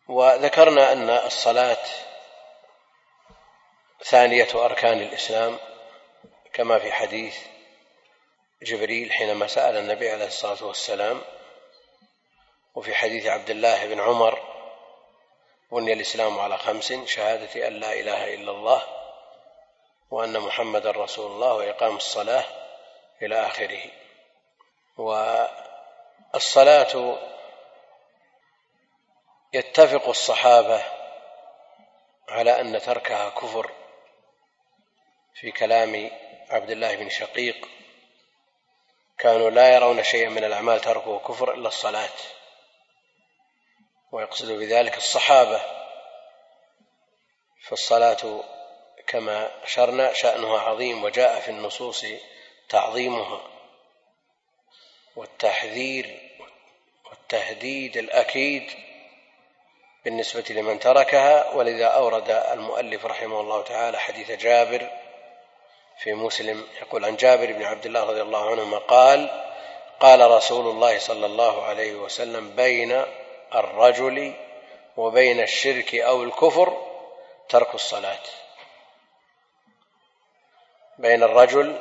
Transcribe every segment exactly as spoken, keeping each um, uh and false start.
وذكرنا أن الصلاة ثانية أركان الإسلام كما في حديث جبريل حينما سأل النبي عليه الصلاة والسلام، وفي حديث عبد الله بن عمر: بني الإسلام على خمس: شهادة أن لا إله إلا الله وأن محمد رسول الله وإقام الصلاة، إلى آخره. والصلاة يتفق الصحابة على أن تركها كفر في كلام عبد الله بن شقيق: كانوا لا يرون شيئا من الأعمال تركه كفر إلا الصلاة، ويقصد بذلك الصحابة. فالصلاة كما أشرنا شأنها عظيم، وجاء في النصوص تعظيمها والتحذير والتهديد الأكيد بالنسبة لمن تركها. ولذا أورد المؤلف رحمه الله تعالى حديث جابر في مسلم، يقول: عن جابر بن عبد الله رضي الله عنهما قال: قال رسول الله صلى الله عليه وسلم: بين الرجل وبين الشرك أو الكفر ترك الصلاة. بين الرجل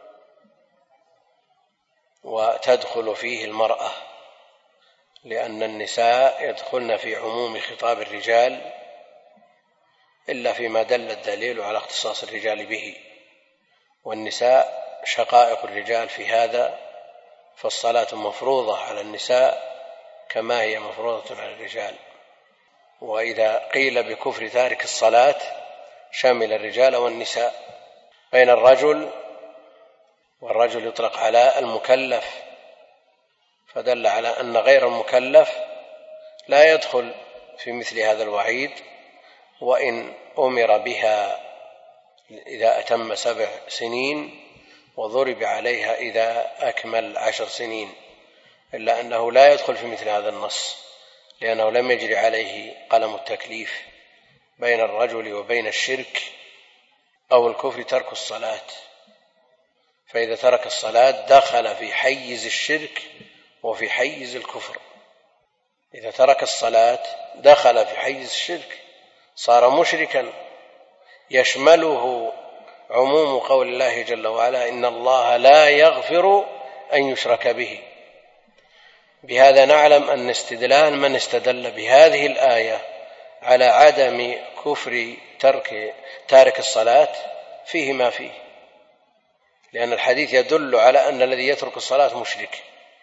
وتدخل فيه المرأة، لأن النساء يدخلن في عموم خطاب الرجال إلا فيما دل الدليل على اختصاص الرجال به، والنساء شقائق الرجال في هذا، فالصلاة مفروضة على النساء كما هي مفروضة على الرجال. وإذا قيل بكفر تارك الصلاة شامل الرجال والنساء. بين الرجل، والرجل يطلق على المكلف، فدل على أن غير المكلف لا يدخل في مثل هذا الوعيد، وإن أمر بها إذا أتم سبع سنين وضرب عليها إذا أكمل عشر سنين، إلا أنه لا يدخل في مثل هذا النص، لأنه لم يجري عليه قلم التكليف. بين الرجل وبين الشرك أو الكفر ترك الصلاة، فإذا ترك الصلاة دخل في حيز الشرك وفي حيز الكفر. إذا ترك الصلاة دخل في حيز الشرك، صار مشركا، يشمله عموم قول الله جل وعلا: إن الله لا يغفر أن يشرك به. بهذا نعلم أن استدلال من استدل بهذه الآية على عدم كفر ترك تارك الصلاة فيه ما فيه، لأن الحديث يدل على أن الذي يترك الصلاة مشرك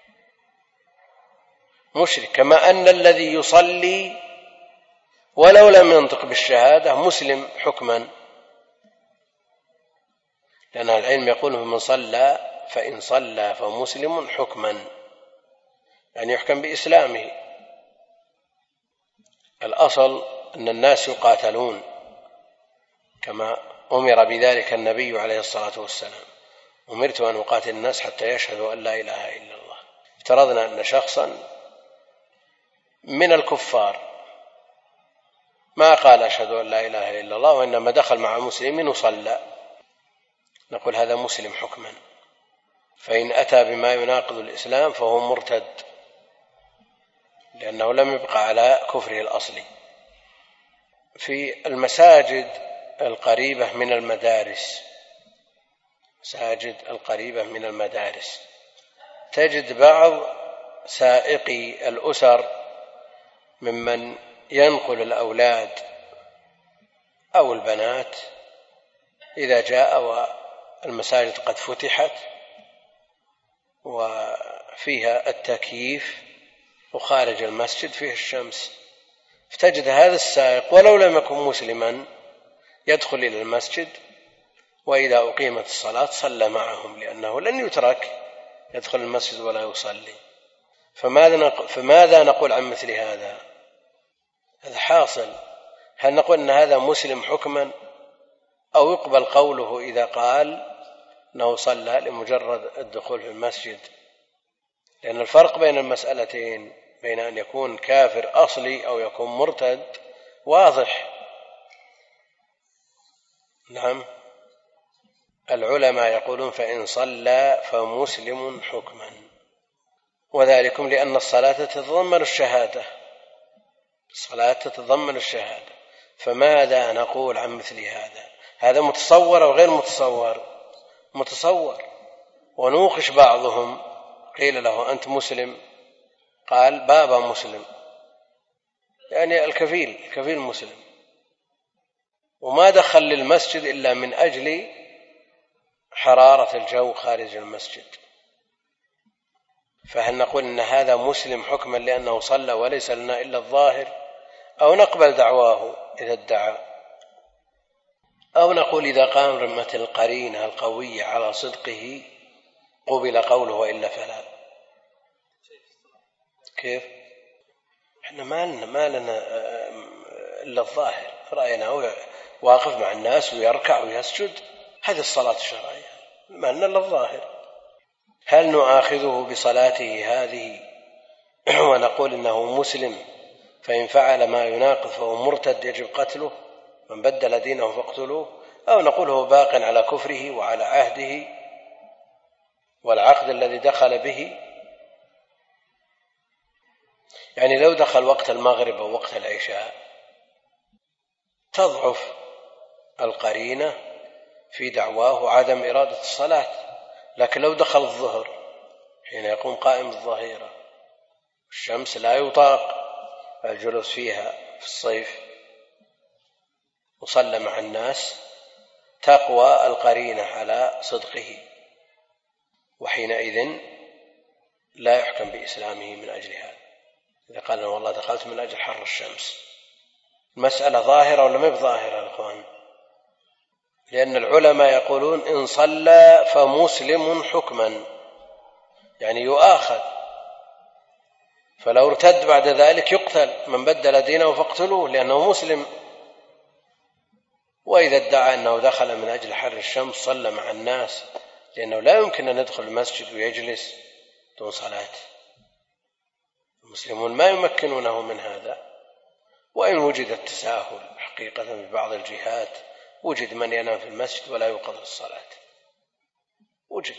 مشرك كما أن الذي يصلي ولو لم ينطق بالشهادة مسلم حكما، لأن العلم يقول: من صلى فإن صلى فمسلم حكما، يعني يحكم بإسلامه. الأصل أن الناس يقاتلون كما أمر بذلك النبي عليه الصلاة والسلام: أمرت أن أقاتل الناس حتى يشهدوا أن لا إله إلا الله. افترضنا أن شخصا من الكفار ما قال أشهد أن لا إله إلا الله، وإنما دخل مع مسلم وصلى، نقول هذا مسلم حكما. فإن أتى بما يناقض الإسلام فهو مرتد، لأنه لم يبقى على كفره الأصلي. في المساجد القريبة من المدارس مساجد القريبة من المدارس تجد بعض سائقي الأسر ممن ينقل الأولاد أو البنات إذا جاء والمساجد قد فتحت وفيها التكييف وخارج المسجد فيه الشمس، فتجد هذا السائق ولو لم يكن مسلما يدخل إلى المسجد، وإذا أقيمت الصلاة صلى معهم، لأنه لن يترك يدخل المسجد ولا يصلي. فماذا نقول عن مثل هذا؟ هذا حاصل. هل نقول أن هذا مسلم حكما، أو يقبل قوله إذا قال أنه صلى لمجرد الدخول في المسجد؟ لأن الفرق بين المسألتين، بين أن يكون كافر أصلي أو يكون مرتد، واضح. نعم، العلماء يقولون: فإن صلى فمسلم حكما، وذلكم لأن الصلاة تتضمن الشهادة، الصلاة تتضمن الشهادة، فماذا نقول عن مثل هذا؟ هذا متصور أو غير متصور؟ متصور. ونوقش بعضهم، قيل له أنت مسلم؟ قال بابا مسلم، يعني الكفيل الكفيل مسلم، وما دخل للمسجد إلا من أجل حرارة الجو خارج المسجد، فهل نقول إن هذا مسلم حكما لأنه صلى وليس لنا إلا الظاهر، أو نقبل دعواه إذا ادعى، أو نقول إذا قامت القرينة القوية على صدقه قبل قوله وإلا فلا؟ كيف؟ احنا ما لنا ما لنا إلا الظاهر، رأينا واقف مع الناس ويركع ويسجد، هذه الصلاة الشرعية، ما لنا إلا الظاهر. هل نؤاخذه بصلاته هذه ونقول إنه مسلم فإن فعل ما يناقض فهو مرتد يجب قتله، من بدل دينه فاقتلوه، أو نقول هو باق على كفره وعلى عهده والعقد الذي دخل به؟ يعني لو دخل وقت المغرب أو وقت العشاء تضعف القرينة في دعواه عدم إرادة الصلاة، لكن لو دخل الظهر حين يقوم قائم الظهيرة الشمس لا يطاق الجلوس فيها في الصيف وصلى مع الناس تقوى القرينة على صدقه، وحينئذ لا يحكم بإسلامه من أجل هذا. إذا قال والله دخلت من أجل حر الشمس، المسألة ظاهرة ولا ما بظاهرة يا أخوان؟ لأن العلماء يقولون إن صلى فمسلم حكما، يعني يؤاخذ، فلو ارتد بعد ذلك يقتل، من بدل دينه فاقتلوه لأنه مسلم. وإذا ادعى أنه دخل من أجل حر الشمس صلى مع الناس، لأنه لا يمكن أن يدخل المسجد ويجلس دون صلاة، المسلمون ما يمكنونه من هذا. وإن وجد التساهل حقيقة في بعض الجهات، وجد من ينام في المسجد ولا يوقظ الصلاة، وجد،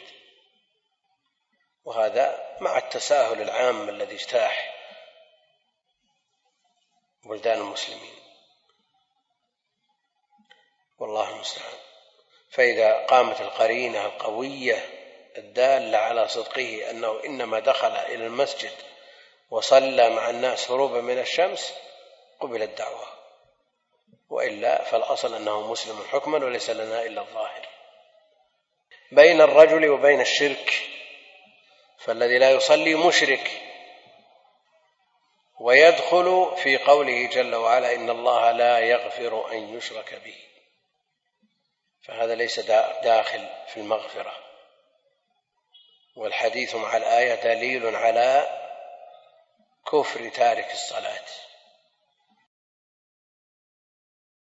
وهذا مع التساهل العام الذي اجتاح بلدان المسلمين، والله المستعان. فإذا قامت القرينة القوية الدالة على صدقه أنه إنما دخل إلى المسجد وصلى مع الناس هروبا من الشمس قبل الدعوة، وإلا فالأصل أنه مسلم حكما وليس لنا إلا الظاهر. بين الرجل وبين الشرك، فالذي لا يصلي مشرك، ويدخل في قوله جل وعلا إن الله لا يغفر أن يشرك به، فهذا ليس داخل في المغفرة. والحديث مع الآية دليل على كفر تارك الصلاة.